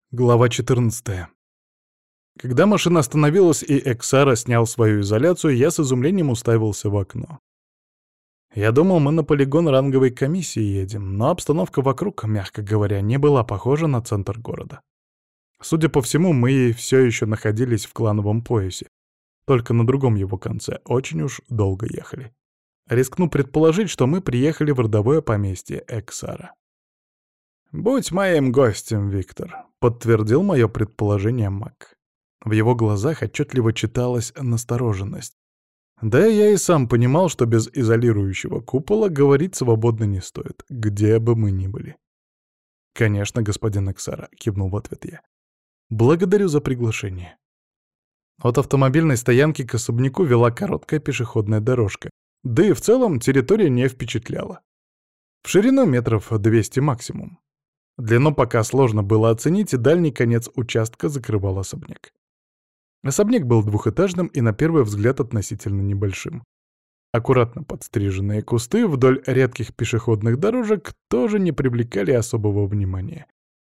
Глава 14. Когда машина остановилась и Эксара снял свою изоляцию, я с изумлением уставился в окно. Я думал, мы на полигон ранговой комиссии едем, но обстановка вокруг, мягко говоря, не была похожа на центр города. Судя по всему, мы все еще находились в клановом поясе, только на другом его конце, очень уж долго ехали. Рискну предположить, что мы приехали в родовое поместье Эксара. «Будь моим гостем, Виктор», — подтвердил мое предположение маг. В его глазах отчетливо читалась настороженность. Да я и сам понимал, что без изолирующего купола говорить свободно не стоит, где бы мы ни были. «Конечно, господин Эксара», — кивнул в ответ я. «Благодарю за приглашение». От автомобильной стоянки к особняку вела короткая пешеходная дорожка, да и в целом территория не впечатляла. В ширину метров 200 максимум. Длину пока сложно было оценить, и дальний конец участка закрывал особняк. Особняк был двухэтажным и на первый взгляд относительно небольшим. Аккуратно подстриженные кусты вдоль редких пешеходных дорожек тоже не привлекали особого внимания.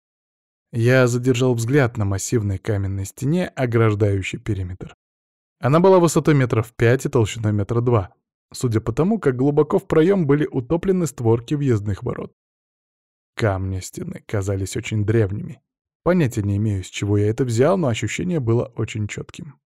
Я задержал взгляд на массивной каменной стене, ограждающей периметр. Она была высотой метров 5 и толщиной метра 2, судя по тому, как глубоко в проем были утоплены створки въездных ворот. Камни стены казались очень древними. Понятия не имею, с чего я это взял, но ощущение было очень четким.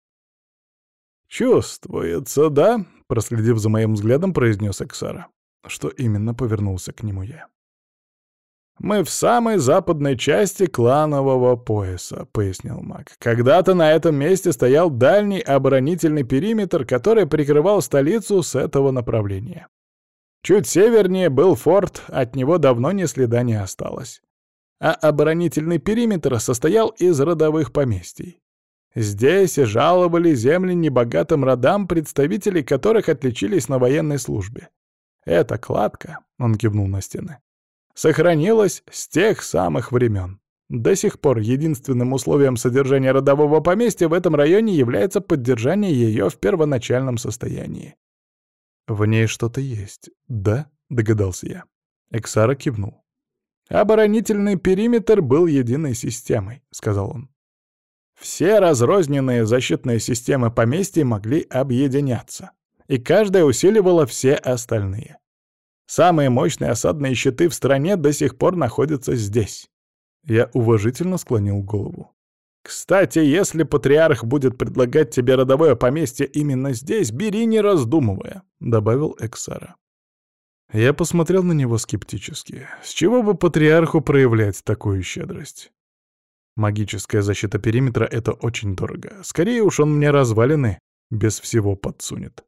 «Чувствуется, да?» — проследив за моим взглядом, произнес Эксара. Что именно, повернулся к нему я. «Мы в самой западной части кланового пояса», — пояснил маг. «Когда-то на этом месте стоял дальний оборонительный периметр, который прикрывал столицу с этого направления. Чуть севернее был форт, от него давно ни следа не осталось. А оборонительный периметр состоял из родовых поместий. Здесь жаловали земли небогатым родам, представители которых отличились на военной службе. Эта кладка, — он кивнул на стены, — сохранилась с тех самых времен. До сих пор единственным условием содержания родового поместья в этом районе является поддержание ее в первоначальном состоянии. «В ней что-то есть, да?» — догадался я. Эксара кивнул. «Оборонительный периметр был единой системой», — сказал он. «Все разрозненные защитные системы поместья могли объединяться, и каждая усиливала все остальные. Самые мощные осадные щиты в стране до сих пор находятся здесь». Я уважительно склонил голову. «Кстати, если патриарх будет предлагать тебе родовое поместье именно здесь, бери не раздумывая», — добавил Эксара. Я посмотрел на него скептически. С чего бы патриарху проявлять такую щедрость? Магическая защита периметра — это очень дорого. Скорее уж он мне развалины без всего подсунет.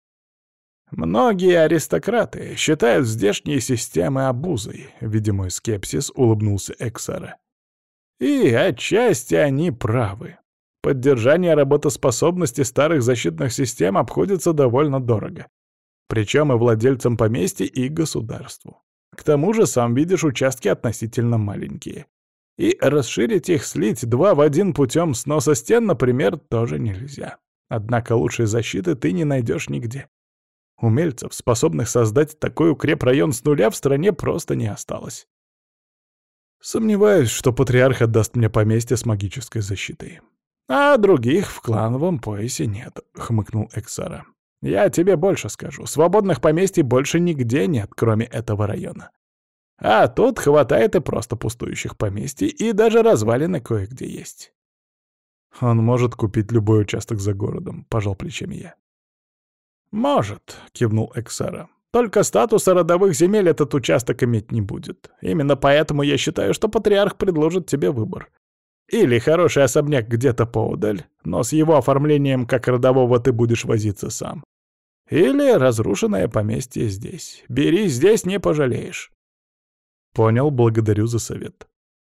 «Многие аристократы считают здешние системы обузой», — видя мой скепсис, улыбнулся Эксара. «И отчасти они правы. Поддержание работоспособности старых защитных систем обходится довольно дорого. Причем и владельцам поместья, и государству. К тому же, сам видишь, участки относительно маленькие. И расширить их, слить 2 в 1 путем сноса стен, например, тоже нельзя. Однако лучшей защиты ты не найдешь нигде. Умельцев, способных создать такой укрепрайон с нуля, в стране просто не осталось. Сомневаюсь, что патриарх отдаст мне поместье с магической защитой. А других в клановом поясе нет», — хмыкнул Эксара. «Я тебе больше скажу. Свободных поместий больше нигде нет, кроме этого района. А тут хватает и просто пустующих поместий, и даже развалины кое-где есть». «Он может купить любой участок за городом», — пожал плечами я. «Может», — кивнул Эксара. «Только статуса родовых земель этот участок иметь не будет. Именно поэтому я считаю, что патриарх предложит тебе выбор. Или хороший особняк где-то поодаль, но с его оформлением как родового ты будешь возиться сам. Или разрушенное поместье здесь. Бери здесь, не пожалеешь». «Понял, благодарю за совет».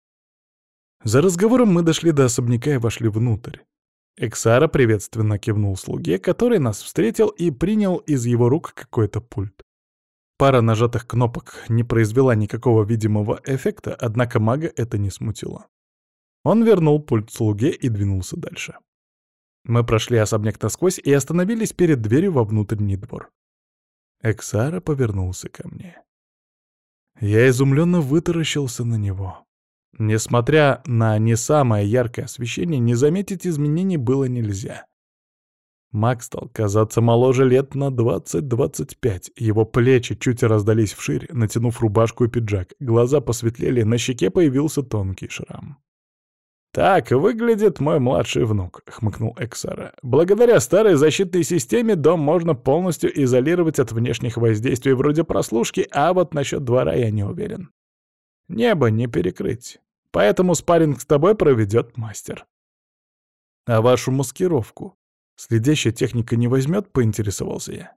За разговором мы дошли до особняка и вошли внутрь. Эксара приветственно кивнул слуге, который нас встретил и принял из его рук какой-то пульт. Пара нажатых кнопок не произвела никакого видимого эффекта, однако мага это не смутило. Он вернул пульт слуге и двинулся дальше. Мы прошли особняк насквозь и остановились перед дверью во внутренний двор. Эксара повернулся ко мне. Я изумленно вытаращился на него. Несмотря на не самое яркое освещение, не заметить изменений было нельзя. Маг стал казаться моложе лет на 20-25. Его плечи чуть раздались вширь, натянув рубашку и пиджак. Глаза посветлели, на щеке появился тонкий шрам. «Так выглядит мой младший внук», — хмыкнул Эксара. «Благодаря старой защитной системе дом можно полностью изолировать от внешних воздействий вроде прослушки, а вот насчет двора я не уверен. Небо не перекрыть, поэтому спарринг с тобой проведет мастер». «А вашу маскировку следящая техника не возьмет?» — поинтересовался я.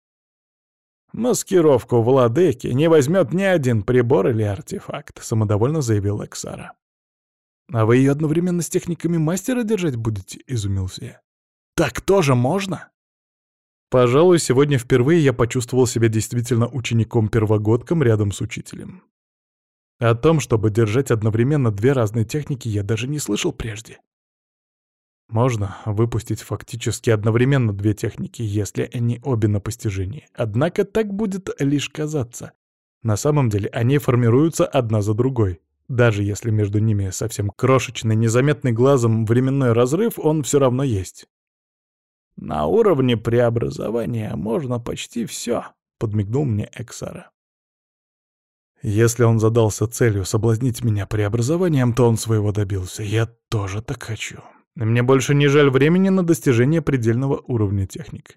«Маскировку владыки не возьмет ни один прибор или артефакт», — самодовольно заявил Эксара. «А вы ее одновременно с техниками мастера держать будете?» — изумился я. «Так тоже можно?» Пожалуй, сегодня впервые я почувствовал себя действительно учеником-первогодком рядом с учителем. О том, чтобы держать одновременно две разные техники, я даже не слышал прежде. Можно выпустить фактически одновременно две техники, если они обе на постижении. Однако так будет лишь казаться. На самом деле они формируются одна за другой. Даже если между ними совсем крошечный, незаметный глазом временной разрыв, он все равно есть. «На уровне преобразования можно почти все», — подмигнул мне Эксара. Если он задался целью соблазнить меня преобразованием, то он своего добился. Я тоже так хочу. Мне больше не жаль времени на достижение предельного уровня техник.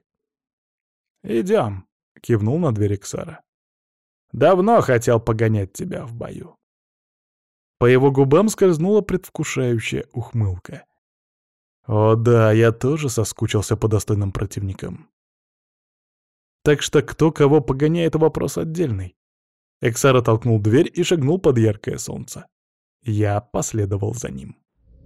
«Идем», — кивнул на дверь Эксара. «Давно хотел погонять тебя в бою». По его губам скользнула предвкушающая ухмылка. О да, я тоже соскучился по достойным противникам. Так что кто кого погоняет — вопрос отдельный. Эксара толкнул дверь и шагнул под яркое солнце. Я последовал за ним.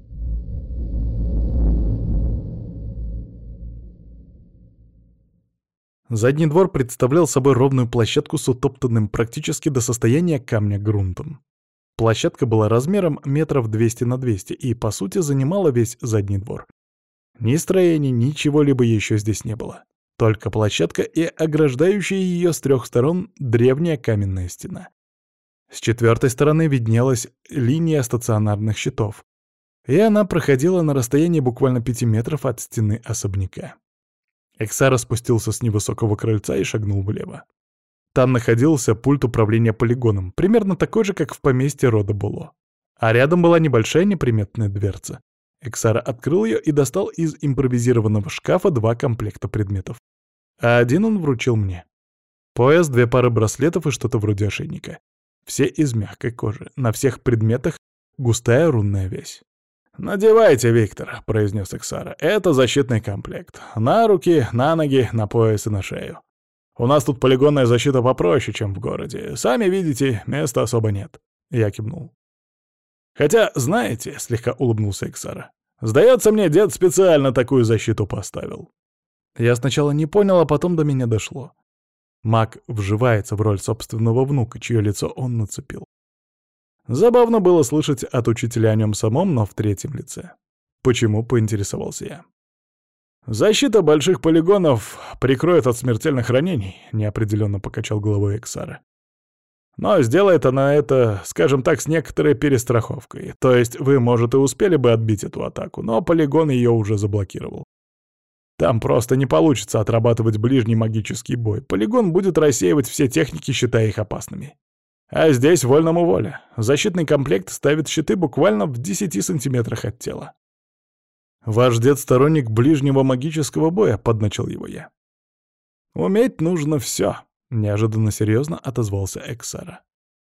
Задний двор представлял собой ровную площадку с утоптанным практически до состояния камня грунтом. Площадка была размером метров 200 на 200 и, по сути, занимала весь задний двор. Ни строений, ничего-либо еще здесь не было. Только площадка и ограждающая ее с трех сторон древняя каменная стена. С четвертой стороны виднелась линия стационарных щитов, и она проходила на расстоянии буквально 5 метров от стены особняка. Эксара спустился с невысокого крыльца и шагнул влево. Там находился пульт управления полигоном, примерно такой же, как в поместье рода Було. А рядом была небольшая неприметная дверца. Эксара открыл ее и достал из импровизированного шкафа 2 комплекта предметов. А один он вручил мне. Пояс, 2 пары браслетов и что-то вроде ошейника. Все из мягкой кожи. На всех предметах густая рунная вязь. «Надевайте, Виктор», — произнес Эксара. «Это защитный комплект. На руки, на ноги, на пояс и на шею. У нас тут полигонная защита попроще, чем в городе. Сами видите, места особо нет». Я кивнул. «Хотя, знаете», — слегка улыбнулся Эксара, — «сдается мне, дед специально такую защиту поставил». Я сначала не понял, а потом до меня дошло. Маг вживается в роль собственного внука, чье лицо он нацепил. Забавно было слышать от учителя о нем самом, но в третьем лице. «Почему?» — поинтересовался я. «Защита больших полигонов прикроет от смертельных ранений», — неопределенно покачал головой Эксара. «Но сделает она это, скажем так, с некоторой перестраховкой. То есть вы, может, и успели бы отбить эту атаку, но полигон ее уже заблокировал. Там просто не получится отрабатывать ближний магический бой. Полигон будет рассеивать все техники, считая их опасными. А здесь вольному воля. Защитный комплект ставит щиты буквально в 10 сантиметрах от тела». «Ваш дед сторонник ближнего магического боя», — подначил его я. «Уметь нужно все», — неожиданно серьезно отозвался Эксара.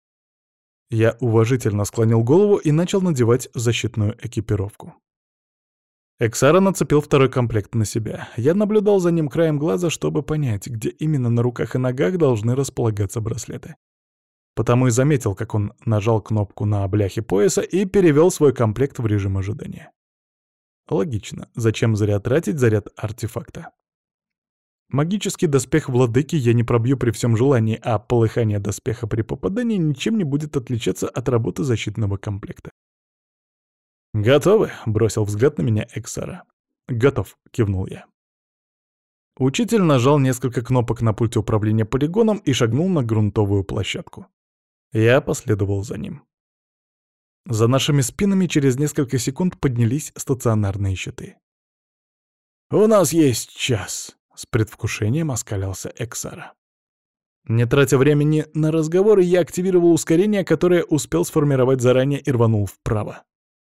Я уважительно склонил голову и начал надевать защитную экипировку. Эксара нацепил 2-й комплект на себя. Я наблюдал за ним краем глаза, чтобы понять, где именно на руках и ногах должны располагаться браслеты. Потому и заметил, как он нажал кнопку на бляхе пояса и перевел свой комплект в режим ожидания. Логично. Зачем зря тратить заряд артефакта? Магический доспех владыки я не пробью при всем желании, а полыхание доспеха при попадании ничем не будет отличаться от работы защитного комплекта. «Готовы?» — бросил взгляд на меня Эксара. «Готов», — кивнул я. Учитель нажал несколько кнопок на пульте управления полигоном и шагнул на грунтовую площадку. Я последовал за ним. За нашими спинами через несколько секунд поднялись стационарные щиты. «У нас есть час», — с предвкушением оскалялся Эксара. Не тратя времени на разговоры, я активировал ускорение, которое успел сформировать заранее, и рванул вправо.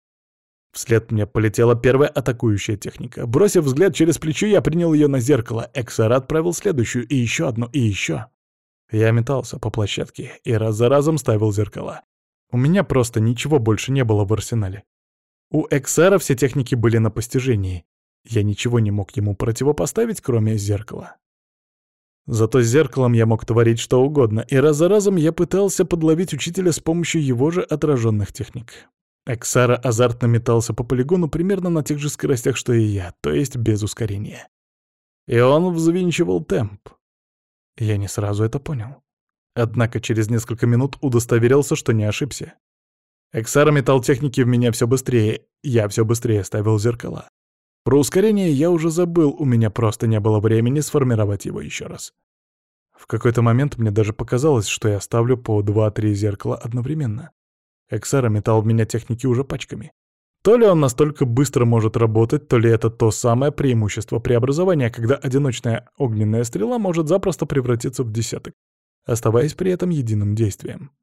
Вслед мне полетела первая атакующая техника. Бросив взгляд через плечо, я принял ее на зеркало. Эксара отправил следующую, и еще одну, и еще. Я метался по площадке и раз за разом ставил зеркала. У меня просто ничего больше не было в арсенале. У Эксара все техники были на постижении. Я ничего не мог ему противопоставить, кроме зеркала. Зато с зеркалом я мог творить что угодно, и раз за разом я пытался подловить учителя с помощью его же отраженных техник. Эксара азартно метался по полигону примерно на тех же скоростях, что и я, то есть без ускорения. И он взвинчивал темп. Я не сразу это понял. Однако через несколько минут удостоверился, что не ошибся. Эксара метал техники в меня все быстрее, я все быстрее ставил зеркала. Про ускорение я уже забыл, у меня просто не было времени сформировать его еще раз. В какой-то момент мне даже показалось, что я ставлю по 2-3 зеркала одновременно. Эксара метал в меня техники уже пачками. То ли он настолько быстро может работать, то ли это то самое преимущество преобразования, когда одиночная огненная стрела может запросто превратиться в десяток, оставаясь при этом единым действием.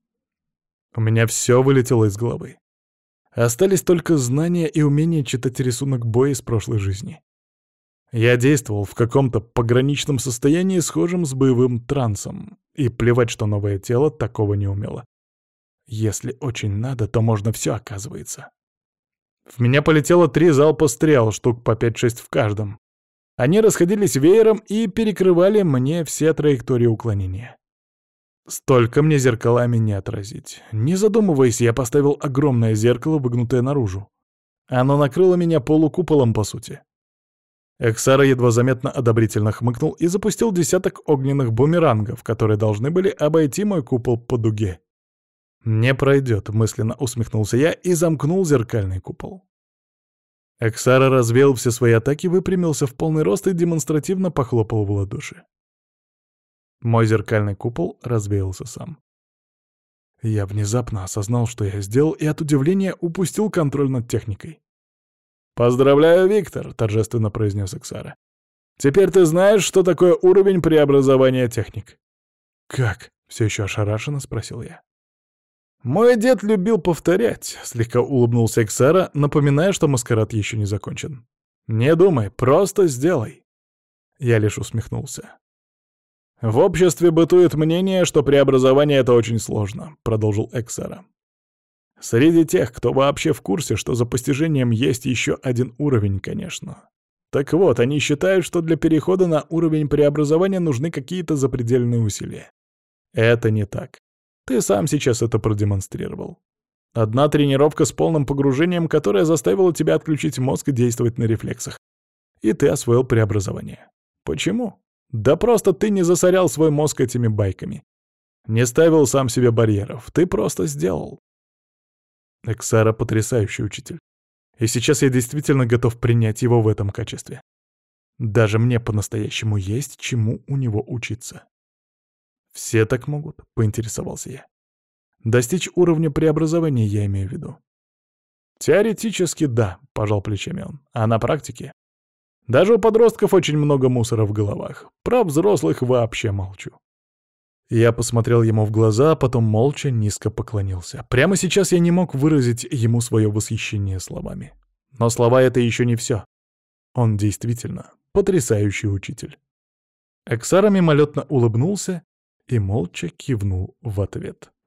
У меня все вылетело из головы. Остались только знания и умение читать рисунок боя из прошлой жизни. Я действовал в каком-то пограничном состоянии, схожем с боевым трансом, и плевать, что новое тело такого не умело. Если очень надо, то можно все, оказывается. В меня полетело 3 залпа стрел, штук по 5-6 в каждом. Они расходились веером и перекрывали мне все траектории уклонения. Столько мне зеркалами не отразить. Не задумываясь, я поставил огромное зеркало, выгнутое наружу. Оно накрыло меня полукуполом, по сути. Эксара едва заметно одобрительно хмыкнул и запустил десяток огненных бумерангов, которые должны были обойти мой купол по дуге. «Не пройдет», — мысленно усмехнулся я и замкнул зеркальный купол. Эксара развеял все свои атаки, выпрямился в полный рост и демонстративно похлопал в ладоши. Мой зеркальный купол развеялся сам. Я внезапно осознал, что я сделал, и от удивления упустил контроль над техникой. «Поздравляю, Виктор», — торжественно произнес Эксара. «Теперь ты знаешь, что такое уровень преобразования техник». «Как?» — все еще ошарашенно спросил я. «Мой дед любил повторять», — слегка улыбнулся Эксара, напоминая, что маскарад еще не закончен. «Не думай, просто сделай». Я лишь усмехнулся. «В обществе бытует мнение, что преобразование — это очень сложно», — продолжил Эксара. «Среди тех, кто вообще в курсе, что за постижением есть еще один уровень, конечно. Так вот, они считают, что для перехода на уровень преобразования нужны какие-то запредельные усилия. Это не так. Ты сам сейчас это продемонстрировал. Одна тренировка с полным погружением, которая заставила тебя отключить мозг и действовать на рефлексах. И ты освоил преобразование. Почему? Да просто ты не засорял свой мозг этими байками. Не ставил сам себе барьеров. Ты просто сделал. Эксара — потрясающий учитель. И сейчас я действительно готов принять его в этом качестве. Даже мне по-настоящему есть чему у него учиться. «Все так могут?» — поинтересовался я. «Достичь уровня преобразования, я имею в виду». «Теоретически, да», — пожал плечами он. «А на практике? Даже у подростков очень много мусора в головах. Про взрослых вообще молчу». Я посмотрел ему в глаза, а потом молча низко поклонился. Прямо сейчас я не мог выразить ему свое восхищение словами. Но слова — это еще не все. Он действительно потрясающий учитель. Эксара мимолетно улыбнулся и молча кивнул в ответ.